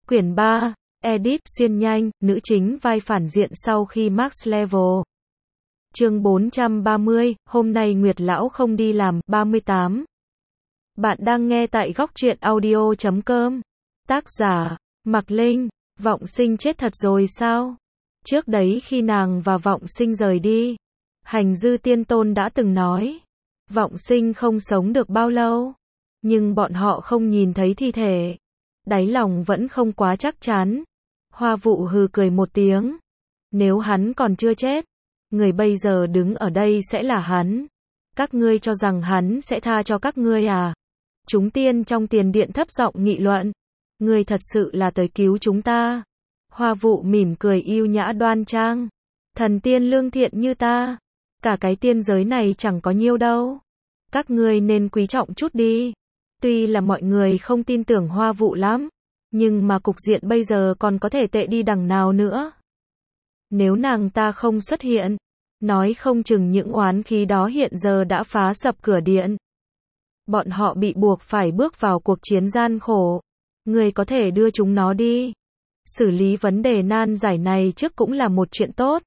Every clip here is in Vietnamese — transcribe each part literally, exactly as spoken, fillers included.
Quyển ba, Edit, xuyên nhanh, nữ chính vai phản diện sau khi Max Level. Chương bốn trăm ba mươi, hôm nay Nguyệt Lão không đi làm, ba mươi tám. Bạn đang nghe tại góc truyện audio chấm com. Tác giả, Mạc Linh. Vọng Sinh chết thật rồi sao? Trước đấy khi nàng và Vọng Sinh rời đi, Hành Dư Tiên Tôn đã từng nói, Vọng Sinh không sống được bao lâu. Nhưng bọn họ không nhìn thấy thi thể. Đáy lòng vẫn không quá chắc chắn. Hoa Vụ hừ cười một tiếng. Nếu hắn còn chưa chết, người bây giờ đứng ở đây sẽ là hắn. Các ngươi cho rằng hắn sẽ tha cho các ngươi à? Chúng tiên trong tiền điện thấp giọng nghị luận. Ngươi thật sự là tới cứu chúng ta. Hoa Vụ mỉm cười yêu nhã đoan trang. Thần tiên lương thiện như ta, cả cái tiên giới này chẳng có nhiêu đâu. Các ngươi nên quý trọng chút đi. Tuy là mọi người không tin tưởng Hoa Vụ lắm, nhưng mà cục diện bây giờ còn có thể tệ đi đằng nào nữa. Nếu nàng ta không xuất hiện, nói không chừng những oán khí đó hiện giờ đã phá sập cửa điện. Bọn họ bị buộc phải bước vào cuộc chiến gian khổ. Người có thể đưa chúng nó đi. Xử lý vấn đề nan giải này trước cũng là một chuyện tốt.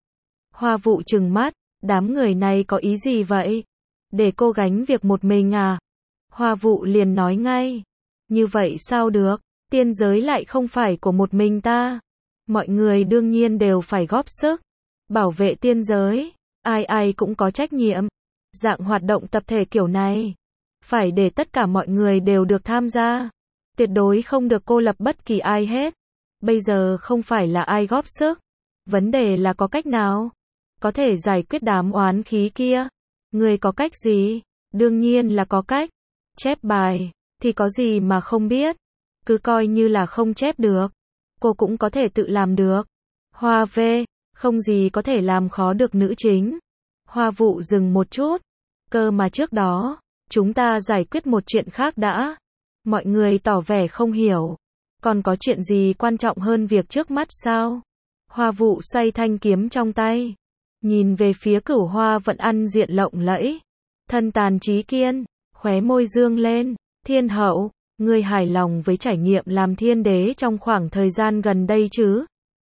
Hoa Vụ trừng mắt, đám người này có ý gì vậy? Để cô gánh việc một mình à? Hoa Vụ liền nói ngay. Như vậy sao được? Tiên giới lại không phải của một mình ta. Mọi người đương nhiên đều phải góp sức. Bảo vệ tiên giới. Ai ai cũng có trách nhiệm. Dạng hoạt động tập thể kiểu này, phải để tất cả mọi người đều được tham gia. Tuyệt đối không được cô lập bất kỳ ai hết. Bây giờ không phải là ai góp sức. Vấn đề là có cách nào có thể giải quyết đám oán khí kia. Người có cách gì? Đương nhiên là có cách. Chép bài, thì có gì mà không biết. Cứ coi như là không chép được. Cô cũng có thể tự làm được. Hoa V, không gì có thể làm khó được nữ chính. Hoa Vụ dừng một chút. Cơ mà trước đó, chúng ta giải quyết một chuyện khác đã. Mọi người tỏ vẻ không hiểu. Còn có chuyện gì quan trọng hơn việc trước mắt sao? Hoa Vụ xoay thanh kiếm trong tay. Nhìn về phía Cửu Hoa vẫn ăn diện lộng lẫy. Thân tàn trí kiên, khóe môi dương lên. Thiên hậu, ngươi hài lòng với trải nghiệm làm thiên đế trong khoảng thời gian gần đây chứ?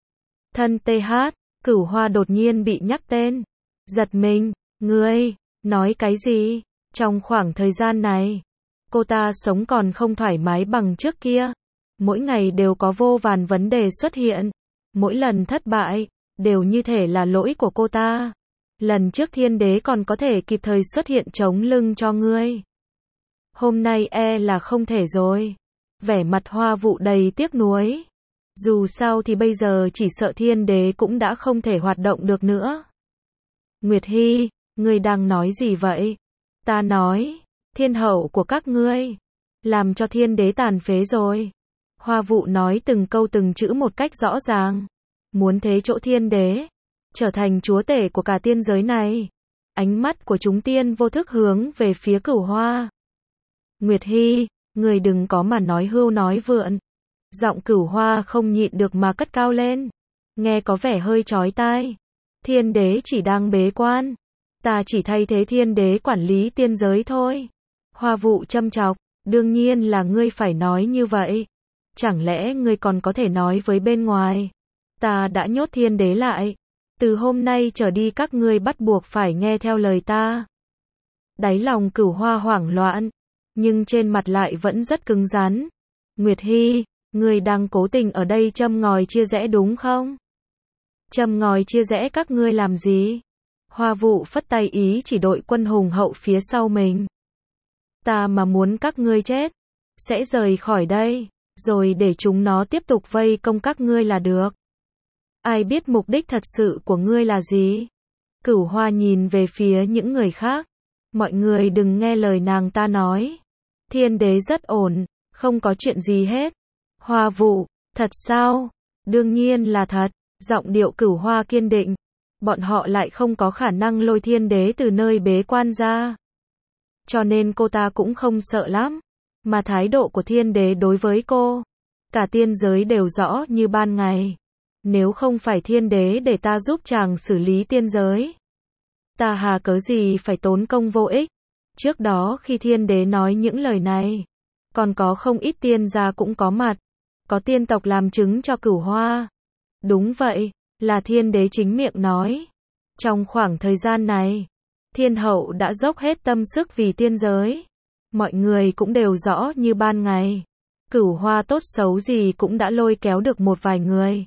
Thân tê hát, Cửu Hoa đột nhiên bị nhắc tên. Giật mình, ngươi, nói cái gì? Trong khoảng thời gian này, cô ta sống còn không thoải mái bằng trước kia. Mỗi ngày đều có vô vàn vấn đề xuất hiện. Mỗi lần thất bại, đều như thể là lỗi của cô ta. Lần trước thiên đế còn có thể kịp thời xuất hiện chống lưng cho ngươi. Hôm nay e là không thể rồi. Vẻ mặt Hoa Vụ đầy tiếc nuối. Dù sao thì bây giờ chỉ sợ thiên đế cũng đã không thể hoạt động được nữa. Nguyệt Hy, ngươi đang nói gì vậy? Ta nói, thiên hậu của các ngươi làm cho thiên đế tàn phế rồi. Hoa Vụ nói từng câu từng chữ một cách rõ ràng. Muốn thế chỗ thiên đế trở thành chúa tể của cả tiên giới này. Ánh mắt của chúng tiên vô thức hướng về phía Cửu Hoa. Nguyệt Hy, người đừng có mà nói hưu nói vượn. Giọng Cửu Hoa không nhịn được mà cất cao lên. Nghe có vẻ hơi chói tai. Thiên đế chỉ đang bế quan. Ta chỉ thay thế thiên đế quản lý tiên giới thôi. Hoa Vụ châm chọc. Đương nhiên là ngươi phải nói như vậy. Chẳng lẽ ngươi còn có thể nói với bên ngoài? Ta đã nhốt thiên đế lại. Từ hôm nay trở đi các ngươi bắt buộc phải nghe theo lời ta. Đáy lòng Cửu Hoa hoảng loạn, nhưng trên mặt lại vẫn rất cứng rắn. Nguyệt Hy, ngươi đang cố tình ở đây châm ngòi chia rẽ đúng không? Châm ngòi chia rẽ các ngươi làm gì? Hoa Vụ phất tay ý chỉ đội quân hùng hậu phía sau mình. Ta mà muốn các ngươi chết, sẽ rời khỏi đây, rồi để chúng nó tiếp tục vây công các ngươi là được. Ai biết mục đích thật sự của ngươi là gì? Cửu Hoa nhìn về phía những người khác. Mọi người đừng nghe lời nàng ta nói. Thiên đế rất ổn, không có chuyện gì hết. Hoa Vụ, thật sao? Đương nhiên là thật. Giọng điệu Cửu Hoa kiên định. Bọn họ lại không có khả năng lôi thiên đế từ nơi bế quan ra. Cho nên cô ta cũng không sợ lắm. Mà thái độ của thiên đế đối với cô, cả tiên giới đều rõ như ban ngày. Nếu không phải thiên đế để ta giúp chàng xử lý tiên giới, ta hà cớ gì phải tốn công vô ích. Trước đó khi thiên đế nói những lời này, còn có không ít tiên gia cũng có mặt. Có tiên tộc làm chứng cho Cửu Hoa. Đúng vậy, là thiên đế chính miệng nói. Trong khoảng thời gian này, thiên hậu đã dốc hết tâm sức vì tiên giới. Mọi người cũng đều rõ như ban ngày. Cửu Hoa tốt xấu gì cũng đã lôi kéo được một vài người.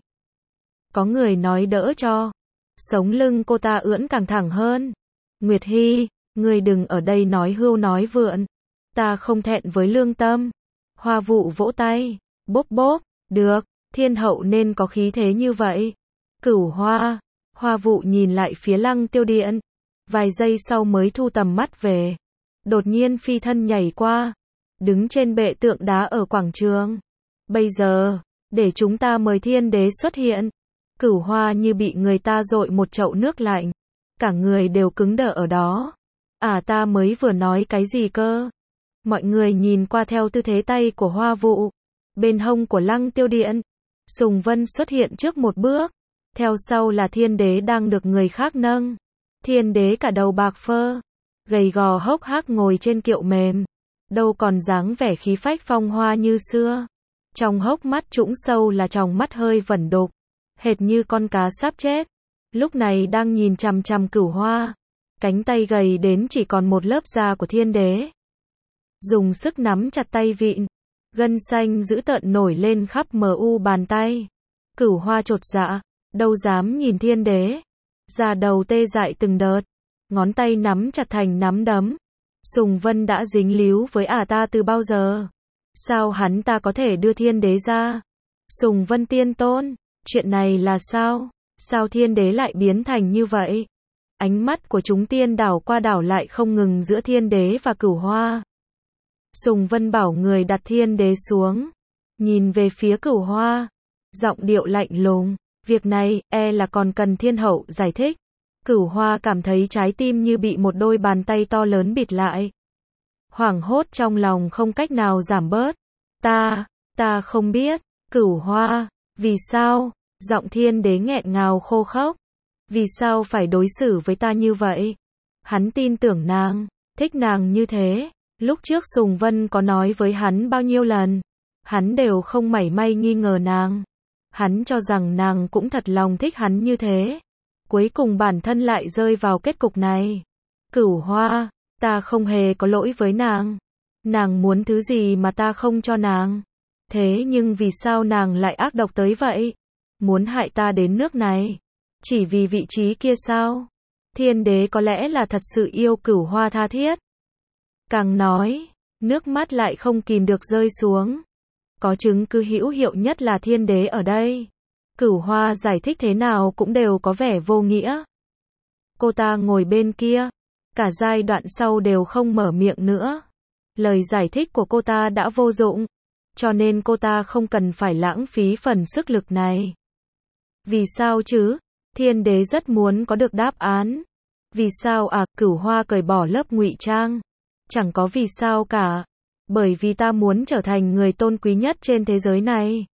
Có người nói đỡ cho. Sống lưng cô ta ưỡn càng thẳng hơn. Nguyệt Hy, ngươi đừng ở đây nói hưu nói vượn. Ta không thẹn với lương tâm. Hoa Vụ vỗ tay. Bốp bốp, được, thiên hậu nên có khí thế như vậy. Cửu Hoa, Hoa Vụ nhìn lại phía Lăng Tiêu Điện. Vài giây sau mới thu tầm mắt về. Đột nhiên phi thân nhảy qua. Đứng trên bệ tượng đá ở quảng trường. Bây giờ, để chúng ta mời thiên đế xuất hiện. Cửu Hoa như bị người ta dội một chậu nước lạnh. Cả người đều cứng đờ ở đó. À ta mới vừa nói cái gì cơ? Mọi người nhìn qua theo tư thế tay của Hoa Vụ. Bên hông của Lăng Tiêu Điện, Sùng Vân xuất hiện trước một bước. Theo sau là thiên đế đang được người khác nâng. Thiên đế cả đầu bạc phơ, gầy gò hốc hác ngồi trên kiệu mềm. Đâu còn dáng vẻ khí phách phong hoa như xưa. Trong hốc mắt trũng sâu là tròng mắt hơi vẩn đục, hệt như con cá sắp chết. Lúc này đang nhìn chằm chằm Cửu Hoa. Cánh tay gầy đến chỉ còn một lớp da của thiên đế. Dùng sức nắm chặt tay vịn. Gân xanh dữ tợn nổi lên khắp mờ u bàn tay. Cửu Hoa chột dạ, đâu dám nhìn thiên đế. Da đầu tê dại từng đợt. Ngón tay nắm chặt thành nắm đấm. Sùng Vân đã dính líu với ả ta từ bao giờ? Sao hắn ta có thể đưa thiên đế ra? Sùng Vân tiên tôn, chuyện này là sao? Sao thiên đế lại biến thành như vậy? Ánh mắt của chúng tiên đảo qua đảo lại không ngừng giữa thiên đế và Cửu Hoa. Sùng Vân bảo người đặt thiên đế xuống. Nhìn về phía Cửu Hoa. Giọng điệu lạnh lùng. Việc này, e là còn cần thiên hậu giải thích. Cửu Hoa cảm thấy trái tim như bị một đôi bàn tay to lớn bịt lại. Hoảng hốt trong lòng không cách nào giảm bớt. Ta, ta không biết. Cửu Hoa, vì sao? Giọng thiên đế nghẹn ngào khô khốc. Vì sao phải đối xử với ta như vậy? Hắn tin tưởng nàng, thích nàng như thế. Lúc trước Sùng Vân có nói với hắn bao nhiêu lần. Hắn đều không mảy may nghi ngờ nàng. Hắn cho rằng nàng cũng thật lòng thích hắn như thế. Cuối cùng bản thân lại rơi vào kết cục này. Cửu Hoa, ta không hề có lỗi với nàng. Nàng muốn thứ gì mà ta không cho nàng. Thế nhưng vì sao nàng lại ác độc tới vậy? Muốn hại ta đến nước này. Chỉ vì vị trí kia sao? Thiên đế có lẽ là thật sự yêu Cửu Hoa tha thiết. Càng nói, nước mắt lại không kìm được rơi xuống. Có chứng cứ hữu hiệu nhất là thiên đế ở đây. Cửu Hoa giải thích thế nào cũng đều có vẻ vô nghĩa. Cô ta ngồi bên kia, cả giai đoạn sau đều không mở miệng nữa. Lời giải thích của cô ta đã vô dụng, cho nên cô ta không cần phải lãng phí phần sức lực này. Vì sao chứ? Thiên đế rất muốn có được đáp án. Vì sao à? Cửu Hoa cởi bỏ lớp ngụy trang. Chẳng có vì sao cả. Bởi vì ta muốn trở thành người tôn quý nhất trên thế giới này.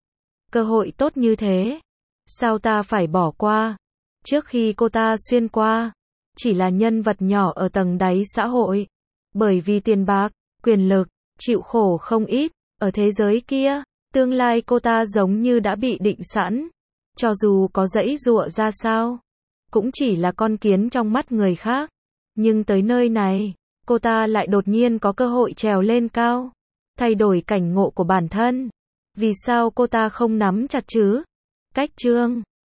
Cơ hội tốt như thế, sao ta phải bỏ qua? Trước khi cô ta xuyên qua, chỉ là nhân vật nhỏ ở tầng đáy xã hội. Bởi vì tiền bạc, quyền lực, chịu khổ không ít. Ở thế giới kia, tương lai cô ta giống như đã bị định sẵn. Cho dù có giãy giụa ra sao, cũng chỉ là con kiến trong mắt người khác. Nhưng tới nơi này, cô ta lại đột nhiên có cơ hội trèo lên cao, thay đổi cảnh ngộ của bản thân. Vì sao cô ta không nắm chặt chứ? Cách chương